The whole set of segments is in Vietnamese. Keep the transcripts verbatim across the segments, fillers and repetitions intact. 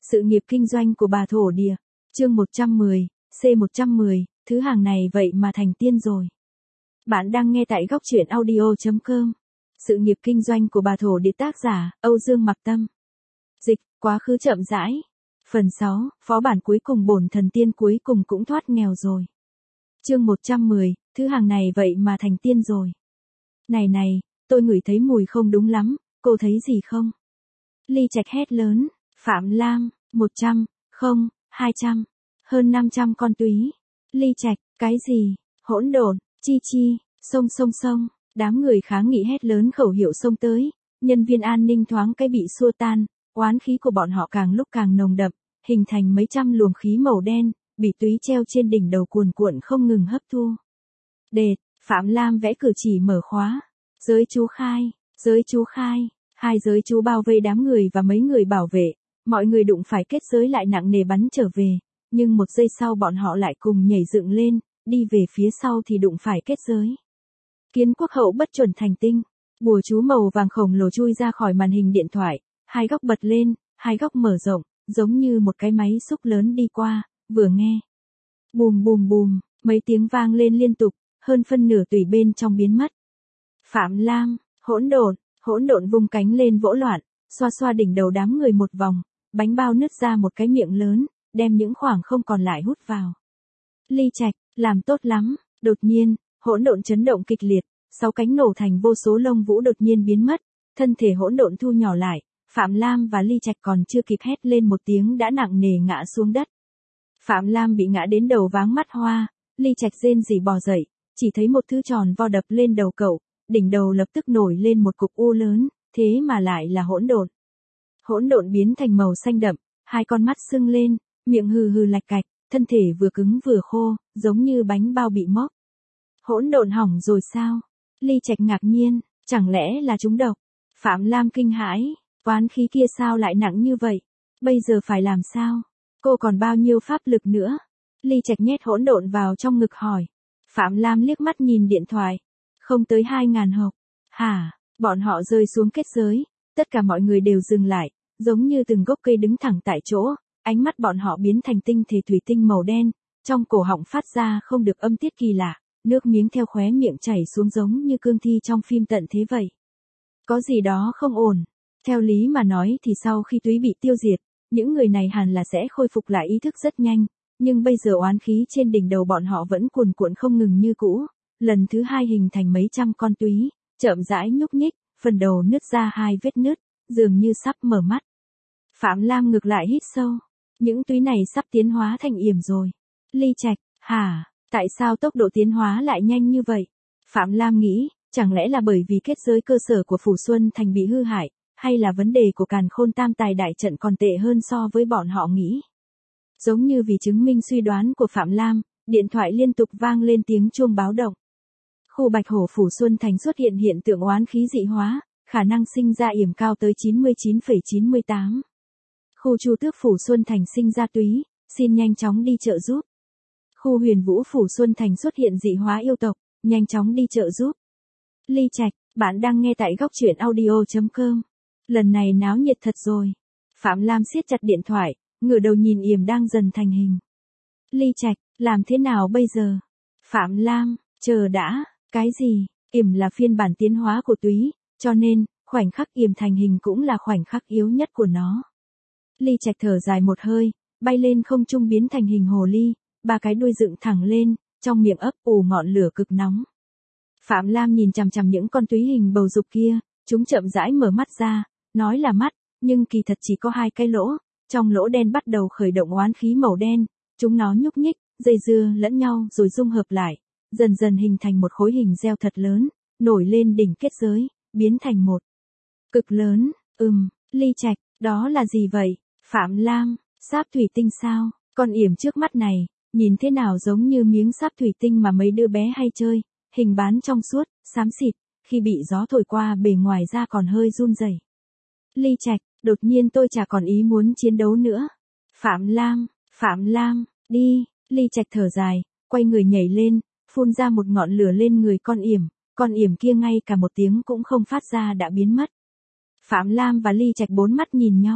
Sự nghiệp kinh doanh của bà thổ địa. Chương một trăm mười, C một trăm mười, thứ hàng này vậy mà thành tiên rồi. Bạn đang nghe tại góc truyện audio chấm com. Sự nghiệp kinh doanh của bà thổ địa, tác giả Âu Dương Mặc Tâm. Dịch, quá khứ chậm rãi. Phần sáu, phó bản cuối cùng, bổn thần tiên cuối cùng cũng thoát nghèo rồi. Chương một trăm mười, thứ hàng này vậy mà thành tiên rồi. Này này, tôi ngửi thấy mùi không đúng lắm, cô thấy gì không? Ly Trạch hét lớn. Phạm Lam, một trăm, không, hai trăm, hơn năm trăm con túy. Ly Trạch, cái gì? Hỗn độn, chi chi, xông xông xông, đám người kháng nghị hét lớn khẩu hiệu xông tới, nhân viên an ninh thoáng cái bị xua tan, oán khí của bọn họ càng lúc càng nồng đậm, hình thành mấy trăm luồng khí màu đen, bị túy treo trên đỉnh đầu cuồn cuộn không ngừng hấp thu. Đệt, Phạm Lam vẽ cử chỉ mở khóa, giới chú khai, giới chú khai, hai giới chú bao vây đám người và mấy người bảo vệ. Mọi người đụng phải kết giới lại nặng nề bắn trở về, nhưng một giây sau bọn họ lại cùng nhảy dựng lên, đi về phía sau thì đụng phải kết giới. Kiến quốc hậu bất chuẩn thành tinh, bùa chú màu vàng khổng lồ chui ra khỏi màn hình điện thoại, hai góc bật lên, hai góc mở rộng, giống như một cái máy xúc lớn đi qua, vừa nghe. Bùm bùm bùm, mấy tiếng vang lên liên tục, hơn phân nửa tùy bên trong biến mất. Phạm Lam, hỗn độn, hỗn độn vung cánh lên vỗ loạn, xoa xoa đỉnh đầu đám người một vòng. Bánh bao nứt ra một cái miệng lớn, đem những khoảng không còn lại hút vào. Ly Trạch, làm tốt lắm. Đột nhiên, hỗn độn chấn động kịch liệt, sáu cánh nổ thành vô số lông vũ đột nhiên biến mất, thân thể hỗn độn thu nhỏ lại, Phạm Lam và Ly Trạch còn chưa kịp hét lên một tiếng đã nặng nề ngã xuống đất. Phạm Lam bị ngã đến đầu váng mắt hoa, Ly Trạch rên rỉ bò dậy, chỉ thấy một thứ tròn vo đập lên đầu cậu, đỉnh đầu lập tức nổi lên một cục u lớn, thế mà lại là hỗn độn. Hỗn độn biến thành màu xanh đậm, hai con mắt sưng lên, miệng hừ hừ lạch cạch, thân thể vừa cứng vừa khô, giống như bánh bao bị móc. Hỗn độn hỏng rồi sao? Ly Trạch ngạc nhiên, chẳng lẽ là trúng độc? Phạm Lam kinh hãi, oán khí kia sao lại nặng như vậy? Bây giờ phải làm sao? Cô còn bao nhiêu pháp lực nữa? Ly Trạch nhét hỗn độn vào trong ngực hỏi. Phạm Lam liếc mắt nhìn điện thoại. Không tới hai ngàn hộp. Hả? Bọn họ rơi xuống kết giới. Tất cả mọi người đều dừng lại, giống như từng gốc cây đứng thẳng tại chỗ, ánh mắt bọn họ biến thành tinh thể thủy tinh màu đen, trong cổ họng phát ra không được âm tiết kỳ lạ, nước miếng theo khóe miệng chảy xuống giống như cương thi trong phim tận thế vậy. Có gì đó không ổn. Theo lý mà nói thì sau khi túy bị tiêu diệt, những người này hẳn là sẽ khôi phục lại ý thức rất nhanh, nhưng bây giờ oán khí trên đỉnh đầu bọn họ vẫn cuồn cuộn không ngừng như cũ, lần thứ hai hình thành mấy trăm con túy, chậm rãi nhúc nhích. Phần đầu nứt ra hai vết nứt, dường như sắp mở mắt. Phạm Lam ngược lại hít sâu. Những túy này sắp tiến hóa thành yểm rồi. Ly Trạch, hả, tại sao tốc độ tiến hóa lại nhanh như vậy? Phạm Lam nghĩ, chẳng lẽ là bởi vì kết giới cơ sở của Phủ Xuân Thành bị hư hại, hay là vấn đề của Càn Khôn Tam Tài đại trận còn tệ hơn so với bọn họ nghĩ? Giống như vì chứng minh suy đoán của Phạm Lam, điện thoại liên tục vang lên tiếng chuông báo động. Khu Bạch Hổ Phủ Xuân Thành xuất hiện hiện tượng oán khí dị hóa, khả năng sinh ra yểm cao tới chín mươi chín phẩy chín mươi tám. Khu Chu Tước Phủ Xuân Thành sinh ra túy, xin nhanh chóng đi trợ giúp. Khu Huyền Vũ Phủ Xuân Thành xuất hiện dị hóa yêu tộc, nhanh chóng đi trợ giúp. Ly Trạch, bạn đang nghe tại góc truyện audio chấm com. Lần này náo nhiệt thật rồi. Phạm Lam siết chặt điện thoại, ngửa đầu nhìn yểm đang dần thành hình. Ly Trạch, làm thế nào bây giờ? Phạm Lam, chờ đã. Cái gì? Yểm là phiên bản tiến hóa của túy, cho nên, khoảnh khắc yểm thành hình cũng là khoảnh khắc yếu nhất của nó. Ly Trạch thở dài một hơi, bay lên không trung biến thành hình hồ ly, ba cái đuôi dựng thẳng lên, trong miệng ấp ủ ngọn lửa cực nóng. Phạm Lam nhìn chằm chằm những con túy hình bầu dục kia, chúng chậm rãi mở mắt ra, nói là mắt, nhưng kỳ thật chỉ có hai cái lỗ, trong lỗ đen bắt đầu khởi động oán khí màu đen, chúng nó nhúc nhích, dây dưa lẫn nhau rồi dung hợp lại. Dần dần hình thành một khối hình gieo thật lớn, nổi lên đỉnh kết giới, biến thành một cực lớn, ừm, Ly Trạch, đó là gì vậy? Phạm Lam, sáp thủy tinh sao? Con yểm trước mắt này, nhìn thế nào giống như miếng sáp thủy tinh mà mấy đứa bé hay chơi, hình bán trong suốt, xám xịt, khi bị gió thổi qua bề ngoài ra còn hơi run rẩy. Ly Trạch, đột nhiên tôi chả còn ý muốn chiến đấu nữa. Phạm Lam, Phạm Lam, đi, Ly Trạch thở dài, quay người nhảy lên. Phun ra một ngọn lửa lên người con yểm, con yểm kia ngay cả một tiếng cũng không phát ra đã biến mất. Phạm Lam và Ly Trạch bốn mắt nhìn nhau.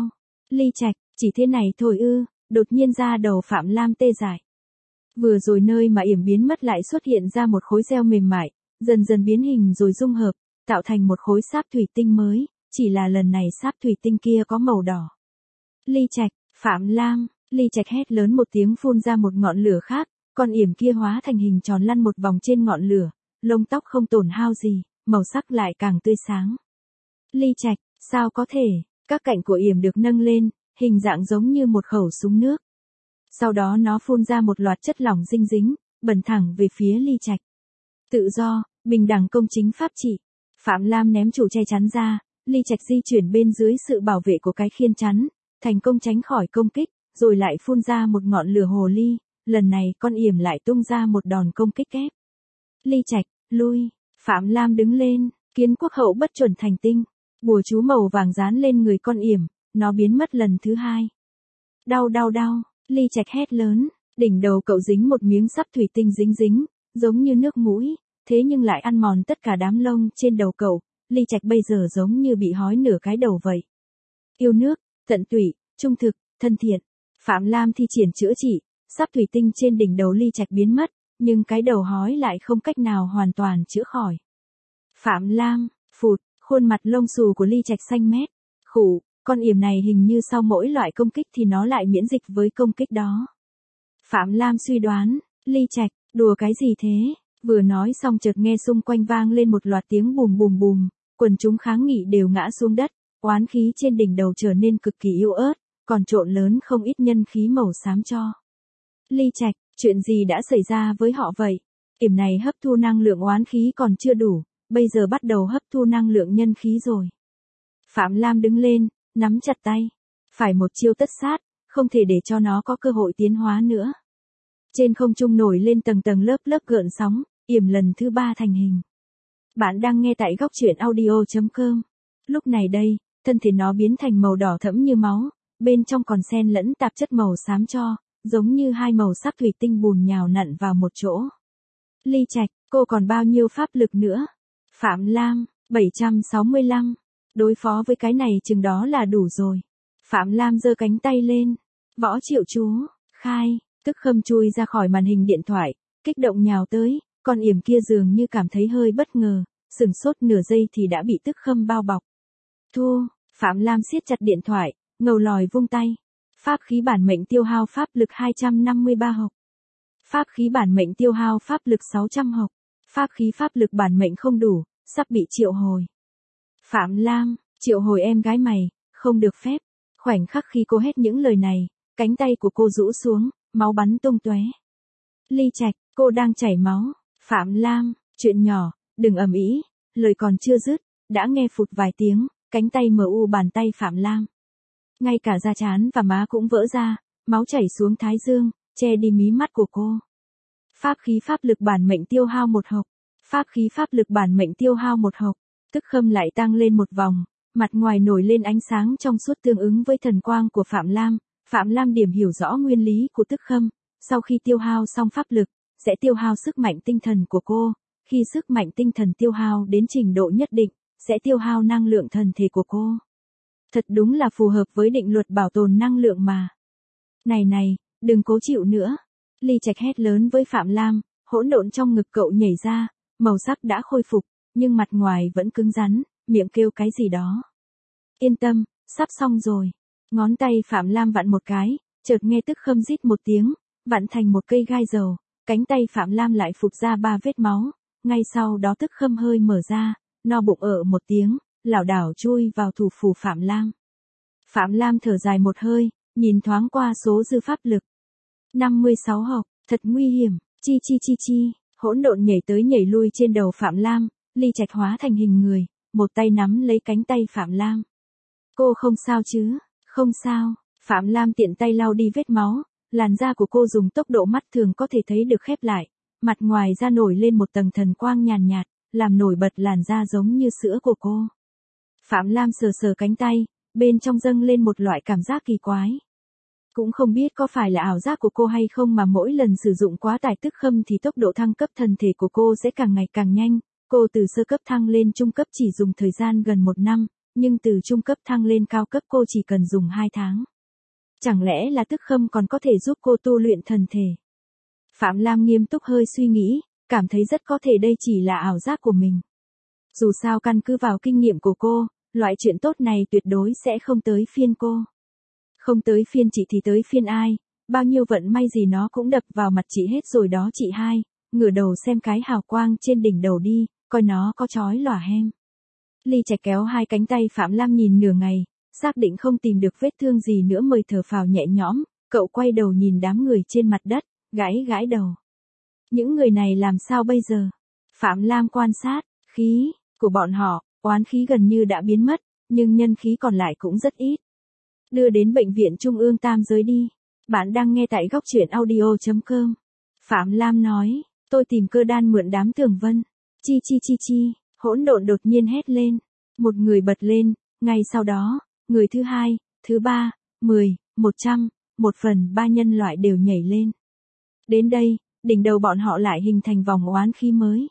Ly Trạch, chỉ thế này thôi ư? Đột nhiên ra đầu Phạm Lam tê dại. Vừa rồi nơi mà yểm biến mất lại xuất hiện ra một khối gel mềm mại, dần dần biến hình rồi dung hợp, tạo thành một khối sáp thủy tinh mới, chỉ là lần này sáp thủy tinh kia có màu đỏ. Ly Trạch, Phạm Lam, Ly Trạch hét lớn một tiếng phun ra một ngọn lửa khác, con yểm kia hóa thành hình tròn lăn một vòng trên ngọn lửa, lông tóc không tổn hao gì, màu sắc lại càng tươi sáng. Ly Trạch, sao có thể? Các cạnh của yểm được nâng lên, hình dạng giống như một khẩu súng nước. Sau đó nó phun ra một loạt chất lỏng dinh dính, bẩn thẳng về phía Ly Trạch. Tự do, bình đẳng công chính pháp trị. Phạm Lam ném chủ che chắn ra, Ly Trạch di chuyển bên dưới sự bảo vệ của cái khiên chắn, thành công tránh khỏi công kích, rồi lại phun ra một ngọn lửa hồ ly, lần này con yểm lại tung ra một đòn công kích kép. Ly Trạch, lui, Phạm Lam đứng lên, kiến quốc hậu bất chuẩn thành tinh, bùa chú màu vàng dán lên người con yểm, nó biến mất lần thứ hai. Đau đau đau, Ly Trạch hét lớn, đỉnh đầu cậu dính một miếng sắt thủy tinh dính dính, giống như nước mũi, thế nhưng lại ăn mòn tất cả đám lông trên đầu cậu, Ly Trạch bây giờ giống như bị hói nửa cái đầu vậy. Yêu nước, tận tụy, trung thực, thân thiện. Phạm Lam thi triển chữa trị, sắt thủy tinh trên đỉnh đầu Ly Trạch biến mất, nhưng cái đầu hói lại không cách nào hoàn toàn chữa khỏi. Phạm Lam, phụt, khuôn mặt lông xù của Ly Trạch xanh mét, khủ, con yểm này hình như sau mỗi loại công kích thì nó lại miễn dịch với công kích đó. Phạm Lam suy đoán, Ly Trạch, đùa cái gì thế? Vừa nói xong chợt nghe xung quanh vang lên một loạt tiếng bùm bùm bùm, quần chúng kháng nghị đều ngã xuống đất, oán khí trên đỉnh đầu trở nên cực kỳ yếu ớt, còn trộn lớn không ít nhân khí màu xám cho. Ly Trạch, chuyện gì đã xảy ra với họ vậy? Yểm này hấp thu năng lượng oán khí còn chưa đủ, bây giờ bắt đầu hấp thu năng lượng nhân khí rồi. Phạm Lam đứng lên, nắm chặt tay. Phải một chiêu tất sát, không thể để cho nó có cơ hội tiến hóa nữa. Trên không trung nổi lên tầng tầng lớp lớp gợn sóng, yểm lần thứ ba thành hình. Bạn đang nghe tại góc truyện audio chấm com. Lúc này đây, thân thể nó biến thành màu đỏ thẫm như máu, bên trong còn xen lẫn tạp chất màu xám cho, giống như hai màu sắc thủy tinh bùn nhào nặn vào một chỗ. Ly Trạch, cô còn bao nhiêu pháp lực nữa? Phạm Lam, bảy trăm sáu mươi lăm. Đối phó với cái này chừng đó là đủ rồi. Phạm Lam giơ cánh tay lên. Võ Triệu Chú, khai, tức khâm chui ra khỏi màn hình điện thoại, kích động nhào tới, con yểm kia dường như cảm thấy hơi bất ngờ, sừng sốt nửa giây thì đã bị tức khâm bao bọc. Thua, Phạm Lam siết chặt điện thoại, ngầu lòi vung tay. Pháp khí bản mệnh tiêu hao pháp lực hai trăm năm mươi ba hộc. Pháp khí bản mệnh tiêu hao pháp lực sáu trăm hộc. Pháp khí pháp lực bản mệnh không đủ, sắp bị triệu hồi. Phạm Lam, triệu hồi em gái mày, không được phép. Khoảnh khắc khi cô hét những lời này, cánh tay của cô rũ xuống, máu bắn tung tóe. Ly Trạch, cô đang chảy máu. Phạm Lam, chuyện nhỏ, đừng ầm ĩ. Lời còn chưa dứt, đã nghe phụt vài tiếng, cánh tay mờ u bàn tay Phạm Lam. Ngay cả da trán và má cũng vỡ ra, máu chảy xuống thái dương, che đi mí mắt của cô. Pháp khí pháp lực bản mệnh tiêu hao một hộc. Pháp khí pháp lực bản mệnh tiêu hao một hộc. Tức khâm lại tăng lên một vòng, mặt ngoài nổi lên ánh sáng trong suốt tương ứng với thần quang của Phạm Lam. Phạm Lam điểm hiểu rõ nguyên lý của tức khâm, sau khi tiêu hao xong pháp lực, sẽ tiêu hao sức mạnh tinh thần của cô, khi sức mạnh tinh thần tiêu hao đến trình độ nhất định, sẽ tiêu hao năng lượng thần thể của cô. Thật đúng là phù hợp với định luật bảo tồn năng lượng mà. Này này, đừng cố chịu nữa. Ly Trạch hét lớn với Phạm Lam, hỗn độn trong ngực cậu nhảy ra, màu sắc đã khôi phục, nhưng mặt ngoài vẫn cứng rắn, miệng kêu cái gì đó. Yên tâm, sắp xong rồi. Ngón tay Phạm Lam vặn một cái, chợt nghe tức khâm rít một tiếng, vặn thành một cây gai dầu, cánh tay Phạm Lam lại phụt ra ba vết máu, ngay sau đó tức khâm hơi mở ra, no bụng ở một tiếng, lảo đảo chui vào thủ phủ Phạm Lam. Phạm Lam thở dài một hơi, nhìn thoáng qua số dư pháp lực. năm mươi sáu hộc, thật nguy hiểm, chi chi chi chi, hỗn độn nhảy tới nhảy lui trên đầu Phạm Lam, Ly Trạch hóa thành hình người, một tay nắm lấy cánh tay Phạm Lam. Cô không sao chứ? Không sao, Phạm Lam tiện tay lau đi vết máu, làn da của cô dùng tốc độ mắt thường có thể thấy được khép lại, mặt ngoài da nổi lên một tầng thần quang nhàn nhạt, làm nổi bật làn da giống như sữa của cô. Phạm Lam sờ sờ cánh tay, bên trong dâng lên một loại cảm giác kỳ quái. Cũng không biết có phải là ảo giác của cô hay không mà mỗi lần sử dụng quá tải tức khâm thì tốc độ thăng cấp thần thể của cô sẽ càng ngày càng nhanh. Cô từ sơ cấp thăng lên trung cấp chỉ dùng thời gian gần một năm, nhưng từ trung cấp thăng lên cao cấp cô chỉ cần dùng hai tháng. Chẳng lẽ là tức khâm còn có thể giúp cô tu luyện thần thể? Phạm Lam nghiêm túc hơi suy nghĩ, cảm thấy rất có thể đây chỉ là ảo giác của mình. Dù sao căn cứ vào kinh nghiệm của cô, loại chuyện tốt này tuyệt đối sẽ không tới phiên cô. Không tới phiên chị thì tới phiên ai, bao nhiêu vận may gì nó cũng đập vào mặt chị hết rồi đó chị hai, ngửa đầu xem cái hào quang trên đỉnh đầu đi, coi nó có chói lòa hem. Ly Trạch kéo hai cánh tay Phạm Lam nhìn nửa ngày, xác định không tìm được vết thương gì nữa mới thở phào nhẹ nhõm, cậu quay đầu nhìn đám người trên mặt đất, gãi gãi đầu. Những người này làm sao bây giờ? Phạm Lam quan sát, khí của bọn họ, oán khí gần như đã biến mất, nhưng nhân khí còn lại cũng rất ít. Đưa đến bệnh viện Trung ương Tam Giới đi. Bạn đang nghe tại góc truyện audio chấm com. Phạm Lam nói, tôi tìm cơ đan mượn đám Tường Vân. Chi chi chi chi, hỗn độn đột nhiên hét lên. Một người bật lên, ngay sau đó, người thứ hai, thứ ba, mười, một trăm, một phần ba nhân loại đều nhảy lên. Đến đây, đỉnh đầu bọn họ lại hình thành vòng oán khí mới.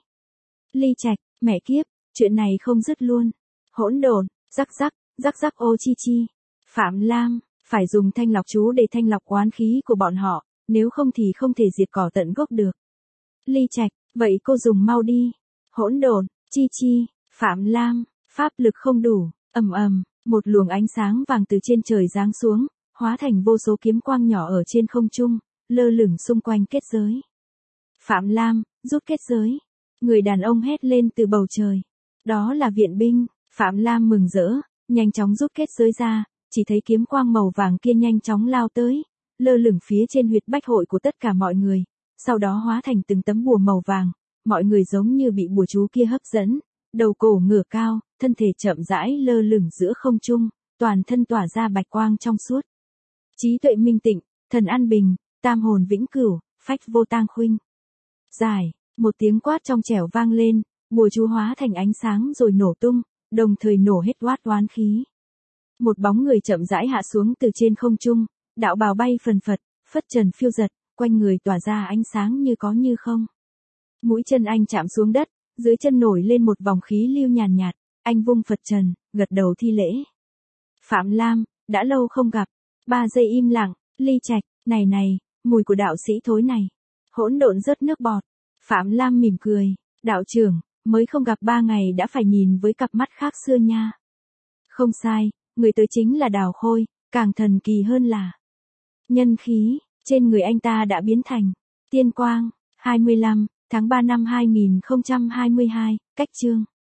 Ly Trạch, mẹ kiếp, chuyện này không dứt luôn. Hỗn độn, rắc rắc, rắc rắc ô chi chi. Phạm Lam, phải dùng thanh lọc chú để thanh lọc oán khí của bọn họ, nếu không thì không thể diệt cỏ tận gốc được. Ly Trạch, vậy cô dùng mau đi. Hỗn độn, chi chi, Phạm Lam, pháp lực không đủ, ầm ầm, một luồng ánh sáng vàng từ trên trời giáng xuống, hóa thành vô số kiếm quang nhỏ ở trên không trung, lơ lửng xung quanh kết giới. Phạm Lam, rút kết giới. Người đàn ông hét lên từ bầu trời. Đó là viện binh. Phạm Lam mừng rỡ, nhanh chóng rút kết giới ra, chỉ thấy kiếm quang màu vàng kia nhanh chóng lao tới, lơ lửng phía trên huyệt bách hội của tất cả mọi người, sau đó hóa thành từng tấm bùa màu vàng, mọi người giống như bị bùa chú kia hấp dẫn, đầu cổ ngửa cao, thân thể chậm rãi lơ lửng giữa không trung, toàn thân tỏa ra bạch quang trong suốt. Trí tuệ minh tịnh, thần an bình, tam hồn vĩnh cửu, phách vô tang khuynh. Giải, một tiếng quát trong trẻo vang lên, bùa chú hóa thành ánh sáng rồi nổ tung, đồng thời nổ hết oát oán khí. Một bóng người chậm rãi hạ xuống từ trên không trung, đạo bào bay phần phật, phất trần phiêu giật, quanh người tỏa ra ánh sáng như có như không. Mũi chân anh chạm xuống đất, dưới chân nổi lên một vòng khí lưu nhàn nhạt, anh vung Phật trần, gật đầu thi lễ. Phạm Lam, đã lâu không gặp. Ba giây im lặng, Ly Trạch, này này, mùi của đạo sĩ thối này. Hỗn độn rớt nước bọt. Phạm Lam mỉm cười, đạo trưởng, mới không gặp ba ngày đã phải nhìn với cặp mắt khác xưa nha. Không sai, người tới chính là Đào Khôi, càng thần kỳ hơn là nhân khí trên người anh ta đã biến thành tiên quang. hai mươi lăm tháng ba năm hai nghìn không trăm hai mươi hai, cách chương.